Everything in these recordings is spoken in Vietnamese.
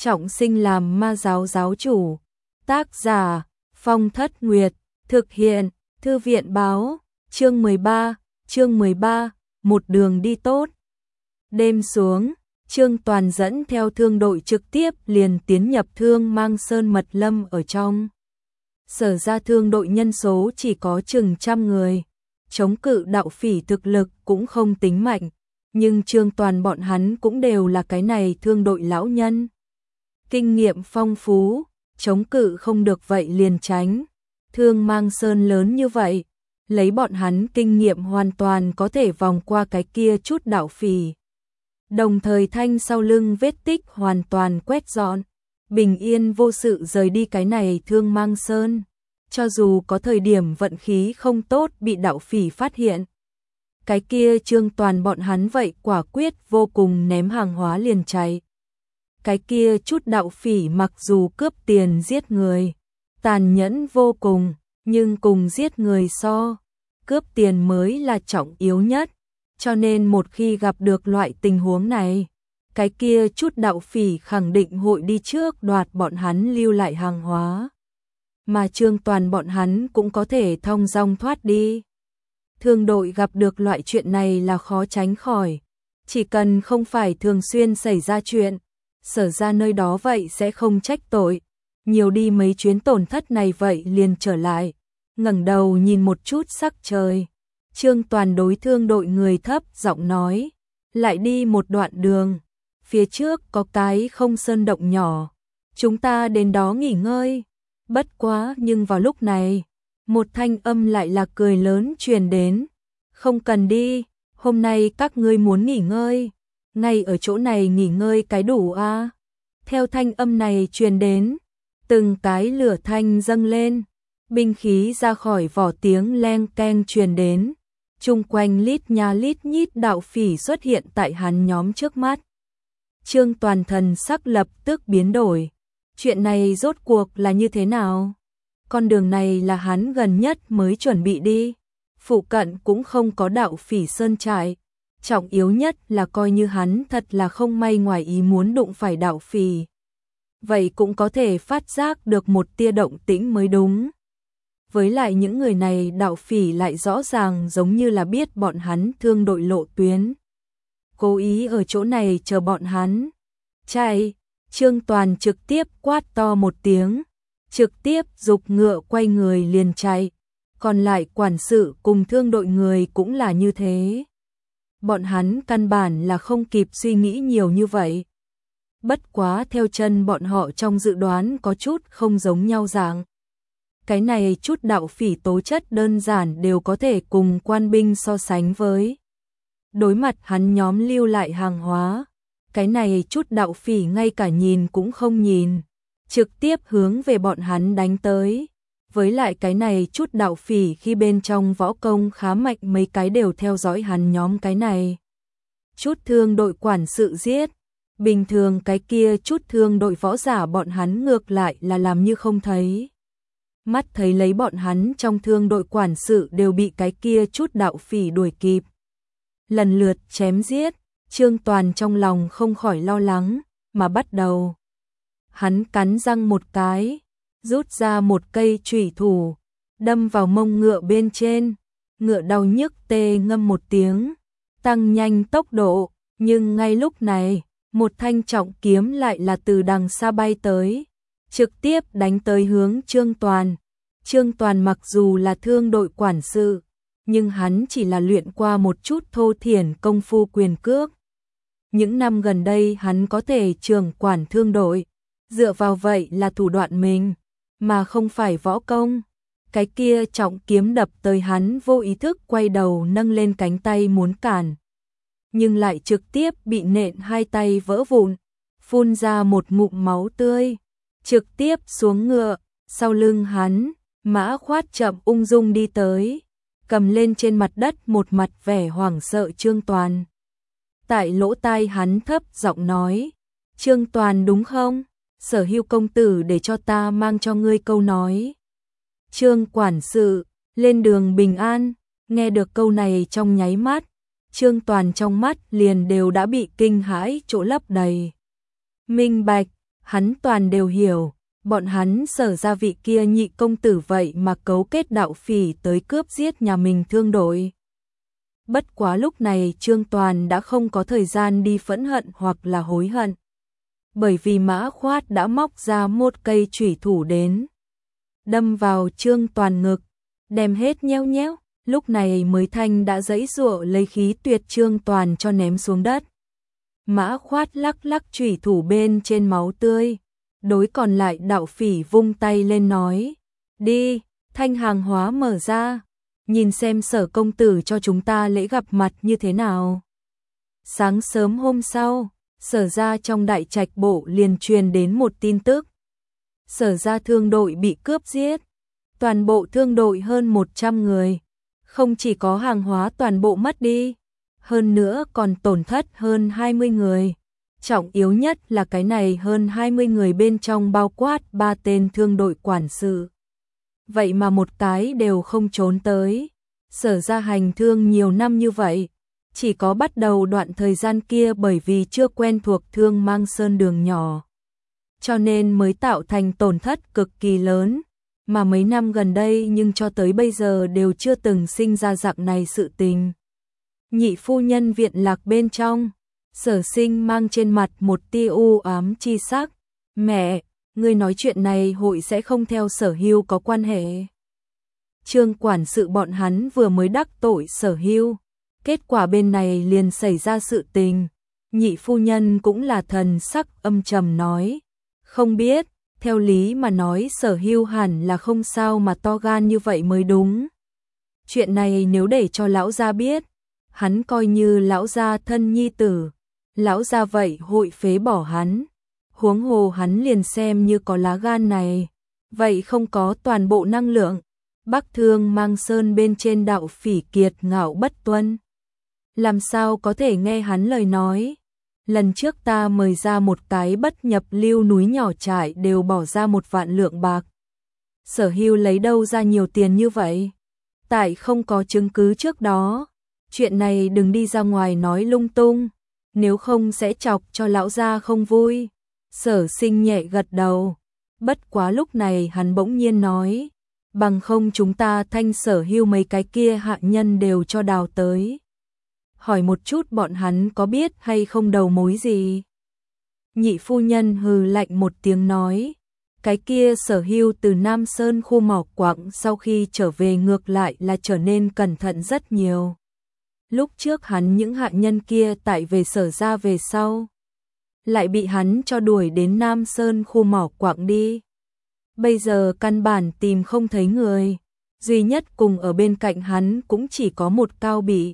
trọng sinh làm ma giáo giáo chủ. Tác giả, Phong Thất Nguyệt, thực hiện, Thư viện báo, chương 13, một đường đi tốt. Đêm xuống, Trương Toàn dẫn theo thương đội trực tiếp liền tiến nhập Thương Mang Sơn mật lâm ở trong. Sở ra thương đội nhân số chỉ có chừng trăm người, chống cự đạo phỉ thực lực cũng không tính mạnh, nhưng Trương Toàn bọn hắn cũng đều là cái này thương đội lão nhân. Kinh nghiệm phong phú, chống cự không được vậy liền tránh. Thương Mang Sơn lớn như vậy, lấy bọn hắn kinh nghiệm hoàn toàn có thể vòng qua cái kia chút đạo phỉ. Đồng thời thanh sau lưng vết tích hoàn toàn quét dọn, bình yên vô sự rời đi cái này Thương Mang Sơn. Cho dù có thời điểm vận khí không tốt bị đạo phỉ phát hiện, cái kia Trương Toàn bọn hắn vậy quả quyết vô cùng ném hàng hóa liền chạy. Cái kia chút đạo phỉ mặc dù cướp tiền giết người, tàn nhẫn vô cùng, nhưng cùng giết người so, cướp tiền mới là trọng yếu nhất. Cho nên một khi gặp được loại tình huống này, cái kia chút đạo phỉ khẳng định hội đi trước đoạt bọn hắn lưu lại hàng hóa. Mà Trương Toàn bọn hắn cũng có thể thong dong thoát đi. Thương đội gặp được loại chuyện này là khó tránh khỏi. Chỉ cần không phải thường xuyên xảy ra chuyện, sở ra nơi đó vậy sẽ không trách tội. Nhiều đi mấy chuyến tổn thất này vậy liền trở lại, ngẩng đầu nhìn một chút sắc trời. Trương Toàn đối thương đội người thấp giọng nói, lại đi một đoạn đường, phía trước có cái không sơn động nhỏ, chúng ta đến đó nghỉ ngơi. Bất quá nhưng vào lúc này, một thanh âm lại là cười lớn truyền đến, không cần đi, hôm nay các ngươi muốn nghỉ ngơi, ngay ở chỗ này nghỉ ngơi cái đủ a. Theo thanh âm này truyền đến, từng cái lửa thanh dâng lên, binh khí ra khỏi vỏ tiếng leng keng truyền đến. Chung quanh lít nha lít nhít đạo phỉ xuất hiện tại hắn nhóm trước mắt. Trương Toàn thần sắc lập tức biến đổi. Chuyện này rốt cuộc là như thế nào? Con đường này là hắn gần nhất mới chuẩn bị đi. Phụ cận cũng không có đạo phỉ sơn trại. Trọng yếu nhất là coi như hắn thật là không may ngoài ý muốn đụng phải đạo phỉ. Vậy cũng có thể phát giác được một tia động tĩnh mới đúng. Với lại những người này đạo phỉ lại rõ ràng giống như là biết bọn hắn thương đội lộ tuyến. Cố ý ở chỗ này chờ bọn hắn. Chạy, Trương Toàn trực tiếp quát to một tiếng, trực tiếp giục ngựa quay người liền chạy. Còn lại quản sự cùng thương đội người cũng là như thế. Bọn hắn căn bản là không kịp suy nghĩ nhiều như vậy. Bất quá theo chân bọn họ trong dự đoán có chút không giống nhau dạng. Cái này chút đạo phỉ tố chất đơn giản đều có thể cùng quan binh so sánh với. Đối mặt hắn nhóm lưu lại hàng hóa, cái này chút đạo phỉ ngay cả nhìn cũng không nhìn, trực tiếp hướng về bọn hắn đánh tới. Với lại cái này chút đạo phỉ khi bên trong võ công khá mạnh mấy cái đều theo dõi hắn nhóm cái này. Chút thương đội quản sự giết, bình thường cái kia chút thương đội võ giả bọn hắn ngược lại là làm như không thấy. Mắt thấy lấy bọn hắn trong thương đội quản sự đều bị cái kia chút đạo phỉ đuổi kịp. Lần lượt chém giết, Trương Toàn trong lòng không khỏi lo lắng, mà bắt đầu. Hắn cắn răng một cái, rút ra một cây chủy thủ, đâm vào mông ngựa bên trên, ngựa đau nhức tê ngâm một tiếng, tăng nhanh tốc độ, nhưng ngay lúc này, một thanh trọng kiếm lại là từ đằng xa bay tới. Trực tiếp đánh tới hướng Trương Toàn. Trương Toàn mặc dù là thương đội quản sự, nhưng hắn chỉ là luyện qua một chút thô thiển công phu quyền cước. Những năm gần đây hắn có thể trưởng quản thương đội, dựa vào vậy là thủ đoạn mình, mà không phải võ công. Cái kia trọng kiếm đập tới hắn vô ý thức quay đầu nâng lên cánh tay muốn cản. Nhưng lại trực tiếp bị nện hai tay vỡ vụn, phun ra một ngụm máu tươi. Trực tiếp xuống ngựa, sau lưng hắn, Mã Khoát chậm ung dung đi tới, cầm lên trên mặt đất một mặt vẻ hoảng sợ Trương Toàn. Tại lỗ tai hắn thấp giọng nói, Trương Toàn đúng không? Sở Hưu công tử để cho ta mang cho ngươi câu nói. Trương quản sự, lên đường bình an, nghe được câu này trong nháy mắt, Trương Toàn trong mắt liền đều đã bị kinh hãi chỗ lấp đầy. Minh bạch, hắn toàn đều hiểu, bọn hắn Sở ra vị kia nhị công tử vậy mà cấu kết đạo phỉ tới cướp giết nhà mình Thương đội. Bất quá lúc này Trương Toàn đã không có thời gian đi phẫn hận hoặc là hối hận. Bởi vì Mã Khoát đã móc ra một cây chủy thủ đến, đâm vào Trương Toàn ngực, đem hết nheo nhéo, lúc này mới thanh đã giãy giụa lấy khí tuyệt Trương Toàn cho ném xuống đất. Mã Khoát lắc lắc chủy thủ bên trên máu tươi, đối còn lại đạo phỉ vung tay lên nói, đi, thanh hàng hóa mở ra, nhìn xem Sở công tử cho chúng ta lễ gặp mặt như thế nào. Sáng sớm hôm sau, Sở ra trong đại trạch bộ liền truyền đến một tin tức. Sở ra Thương đội bị cướp giết, toàn bộ Thương đội hơn 100 người, không chỉ có hàng hóa toàn bộ mất đi, hơn nữa còn tổn thất hơn 20 người. Trọng yếu nhất là cái này hơn 20 người bên trong bao quát 3 tên Thương đội quản sự. Vậy mà một cái đều không trốn tới. Sở ra hành thương nhiều năm như vậy, chỉ có bắt đầu đoạn thời gian kia bởi vì chưa quen thuộc Thương Mang Sơn đường nhỏ, cho nên mới tạo thành tổn thất cực kỳ lớn, mà mấy năm gần đây nhưng cho tới bây giờ đều chưa từng sinh ra dạng này sự tình. Nhị phu nhân viện lạc bên trong, Sở Sinh mang trên mặt một tia u ám chi sắc, mẹ, ngươi nói chuyện này hội sẽ không theo Sở Hưu có quan hệ. Trương quản sự bọn hắn vừa mới đắc tội Sở Hưu, kết quả bên này liền xảy ra sự tình. Nhị phu nhân cũng là thần sắc âm trầm nói, không biết, theo lý mà nói Sở Hưu hẳn là không sao mà to gan như vậy mới đúng. Chuyện này nếu để cho lão gia biết, hắn coi như lão gia thân nhi tử, lão gia vậy hội phế bỏ hắn. Huống hồ hắn liền xem như có lá gan này, vậy không có toàn bộ năng lượng. Bắc Thương Mang Sơn bên trên đạo phỉ kiệt ngạo bất tuân, làm sao có thể nghe hắn lời nói. Lần trước ta mời ra một cái bất nhập lưu núi nhỏ trại đều bỏ ra 1 vạn lượng bạc. Sở Hưu lấy đâu ra nhiều tiền như vậy? Tại không có chứng cứ trước đó, chuyện này đừng đi ra ngoài nói lung tung, nếu không sẽ chọc cho lão gia không vui. Sở Sinh nhẹ gật đầu, bất quá lúc này hắn bỗng nhiên nói, bằng không chúng ta thanh Sở Hưu mấy cái kia hạ nhân đều cho đào tới. Hỏi một chút bọn hắn có biết hay không đầu mối gì. Nhị phu nhân hừ lạnh một tiếng nói, cái kia Sở Hưu từ Nam Sơn khu mỏ quặng sau khi trở về ngược lại là trở nên cẩn thận rất nhiều. Lúc trước hắn những hạ nhân kia tại về Sở ra về sau, lại bị hắn cho đuổi đến Nam Sơn khu mỏ quặng đi. Bây giờ căn bản tìm không thấy người, duy nhất cùng ở bên cạnh hắn cũng chỉ có một Cao Bị.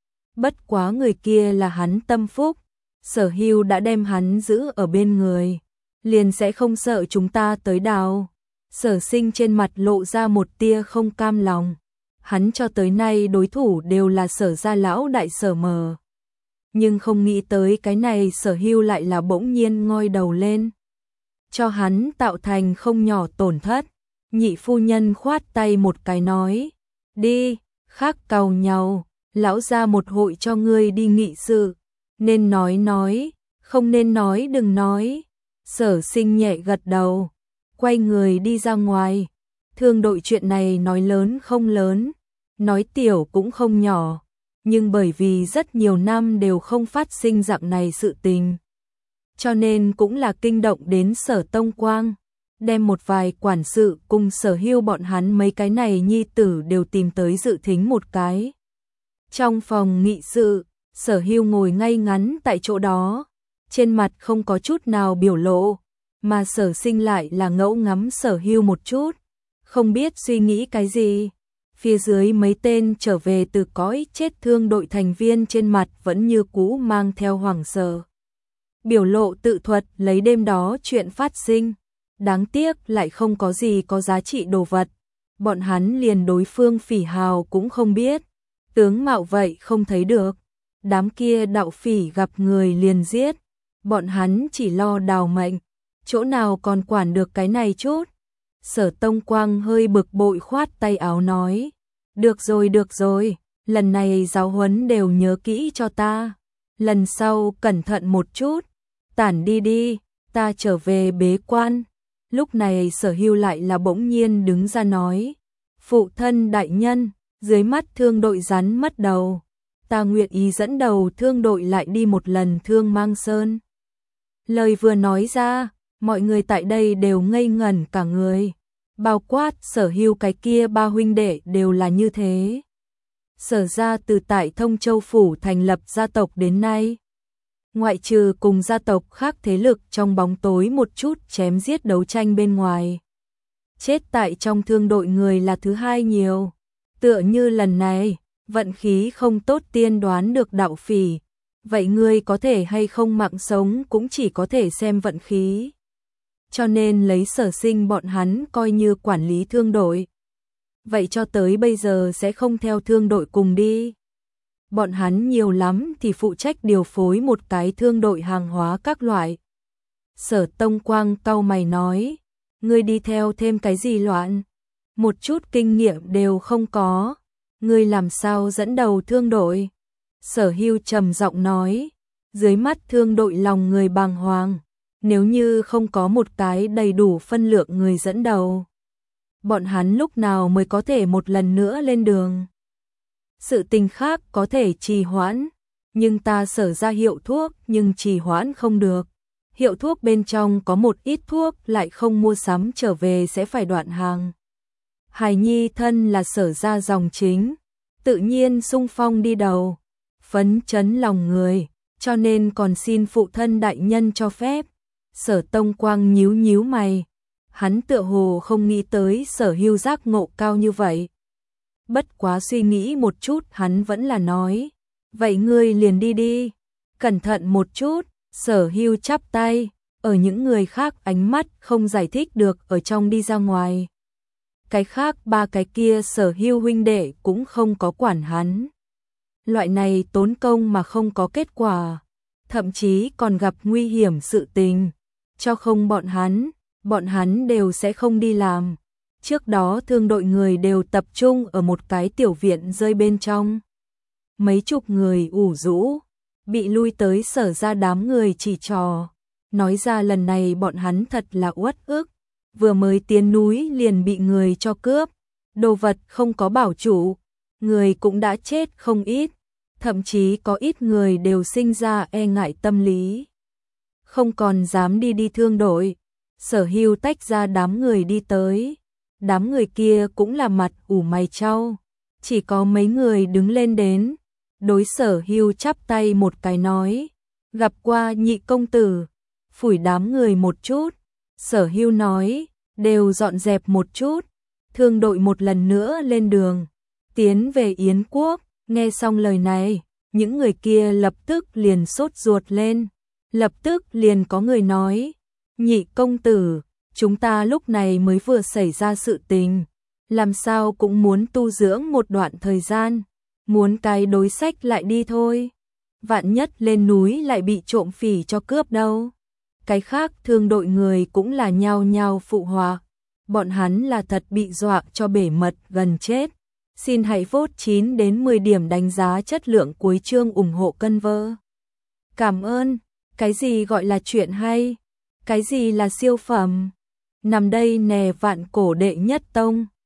Bất quá người kia là hắn tâm phúc, Sở Hưu đã đem hắn giữ ở bên người, liền sẽ không sợ chúng ta tới đào. Sở Sinh trên mặt lộ ra một tia không cam lòng, hắn cho tới nay đối thủ đều là Sở gia lão đại Sở Mờ, nhưng không nghĩ tới cái này Sở Hưu lại là bỗng nhiên ngoi đầu lên, cho hắn tạo thành không nhỏ tổn thất. Nhị phu nhân khoát tay một cái nói, đi, khác càu nhau, lão ra một hội cho ngươi đi nghị sự, nên nói, không nên nói đừng nói. Sở Sinh nhẹ gật đầu, quay người đi ra ngoài. Thương đội chuyện này nói lớn không lớn, nói tiểu cũng không nhỏ, nhưng bởi vì rất nhiều năm đều không phát sinh dạng này sự tình, cho nên cũng là kinh động đến Sở Tông Quang, đem một vài quản sự cùng Sở Hưu bọn hắn mấy cái này nhi tử đều tìm tới dự thính một cái. Trong phòng nghị sự, Sở Hưu ngồi ngay ngắn tại chỗ đó, trên mặt không có chút nào biểu lộ, mà Sở Sinh lại là ngẫu ngắm Sở Hưu một chút, không biết suy nghĩ cái gì. Phía dưới mấy tên trở về từ cõi chết thương đội thành viên trên mặt vẫn như cũ mang theo hoảng sợ. Biểu lộ tự thuật lấy đêm đó chuyện phát sinh, đáng tiếc lại không có gì có giá trị đồ vật, bọn hắn liền đối phương phỉ hào cũng không biết, tướng mạo vậy không thấy được, đám kia đạo phỉ gặp người liền giết, bọn hắn chỉ lo đào mệnh, chỗ nào còn quản được cái này chút. Sở Tông Quang hơi bực bội khoát tay áo nói, được rồi, lần này giáo huấn đều nhớ kỹ cho ta, lần sau cẩn thận một chút, tản đi đi. ta trở về bế quan. Lúc này Sở Hưu lại là bỗng nhiên đứng ra nói, phụ thân đại nhân, dưới mắt thương đội rắn mất đầu, ta nguyện ý dẫn đầu thương đội lại đi một lần Thương Mang Sơn. Lời vừa nói ra, mọi người tại đây đều ngây ngẩn cả người, bao quát Sở Hưu cái kia ba huynh đệ đều là như thế. Sở gia từ tại Thông Châu Phủ thành lập gia tộc đến nay, ngoại trừ cùng gia tộc khác thế lực trong bóng tối một chút chém giết đấu tranh bên ngoài, chết tại trong thương đội người là thứ hai nhiều. Tựa như lần này, vận khí không tốt tiên đoán được đạo phỉ, vậy ngươi có thể hay không mạng sống cũng chỉ có thể xem vận khí. Cho nên lấy Sở Sinh bọn hắn coi như quản lý thương đội. Vậy cho tới bây giờ sẽ không theo thương đội cùng đi. Bọn hắn nhiều lắm thì phụ trách điều phối một cái thương đội hàng hóa các loại. Sở Tông Quang cau mày nói, ngươi đi theo thêm cái gì loạn? Một chút kinh nghiệm đều không có, ngươi làm sao dẫn đầu thương đội? Sở Hưu trầm giọng nói, dưới mắt thương đội lòng người bàng hoàng, nếu như không có một cái đầy đủ phân lượng người dẫn đầu, bọn hắn lúc nào mới có thể một lần nữa lên đường? Sự tình khác có thể trì hoãn, nhưng ta Sở ra hiệu thuốc nhưng trì hoãn không được. Hiệu thuốc bên trong có một ít thuốc lại không mua sắm trở về sẽ phải đoạn hàng. Hải Nhi thân là Sở ra dòng chính, tự nhiên xung phong đi đầu, phấn chấn lòng người, cho nên còn xin phụ thân đại nhân cho phép. Sở Tông Quang nhíu nhíu mày, hắn tựa hồ không nghĩ tới Sở Hưu giác ngộ cao như vậy. Bất quá suy nghĩ một chút hắn vẫn là nói, vậy ngươi liền đi đi, cẩn thận một chút. Sở Hưu chắp tay, ở những người khác ánh mắt không giải thích được ở trong đi ra ngoài. Cái khác ba cái kia Sở Hưu huynh đệ cũng không có quản hắn. Loại này tốn công mà không có kết quả, thậm chí còn gặp nguy hiểm sự tình, cho không bọn hắn đều sẽ không đi làm. Trước đó thương đội người đều tập trung ở một cái tiểu viện rơi bên trong. Mấy chục người ủ rũ, bị lui tới Sở ra đám người chỉ trò. Nói ra lần này bọn hắn thật là uất ức, vừa mới tiến núi liền bị người cho cướp, đồ vật không có bảo chủ, người cũng đã chết không ít, thậm chí có ít người đều sinh ra e ngại tâm lý, không còn dám đi thương đội. Sở Hưu tách ra đám người đi tới, đám người kia cũng là mặt ủ mày chau, chỉ có mấy người đứng lên đến, đối Sở Hưu chắp tay một cái nói, gặp qua Nhị công tử. Phủi đám người một chút, Sở Hưu nói, đều dọn dẹp một chút, thương đội một lần nữa lên đường, tiến về Yến Quốc. Nghe xong lời này, những người kia lập tức liền sốt ruột lên, lập tức liền có người nói, Nhị công tử, chúng ta lúc này mới vừa xảy ra sự tình, làm sao cũng muốn tu dưỡng một đoạn thời gian, muốn cái đối sách lại đi thôi, vạn nhất lên núi lại bị trộm phỉ cho cướp đâu. Cái khác thương đội người cũng là nhao nhao phụ họa, bọn hắn là thật bị dọa cho bể mật gần chết. Xin hãy vote 9 đến 10 điểm đánh giá chất lượng cuối chương ủng hộ cân vơ. Cảm ơn. Cái gì gọi là chuyện hay? Cái gì là siêu phẩm? Nằm đây nè vạn cổ đệ nhất tông.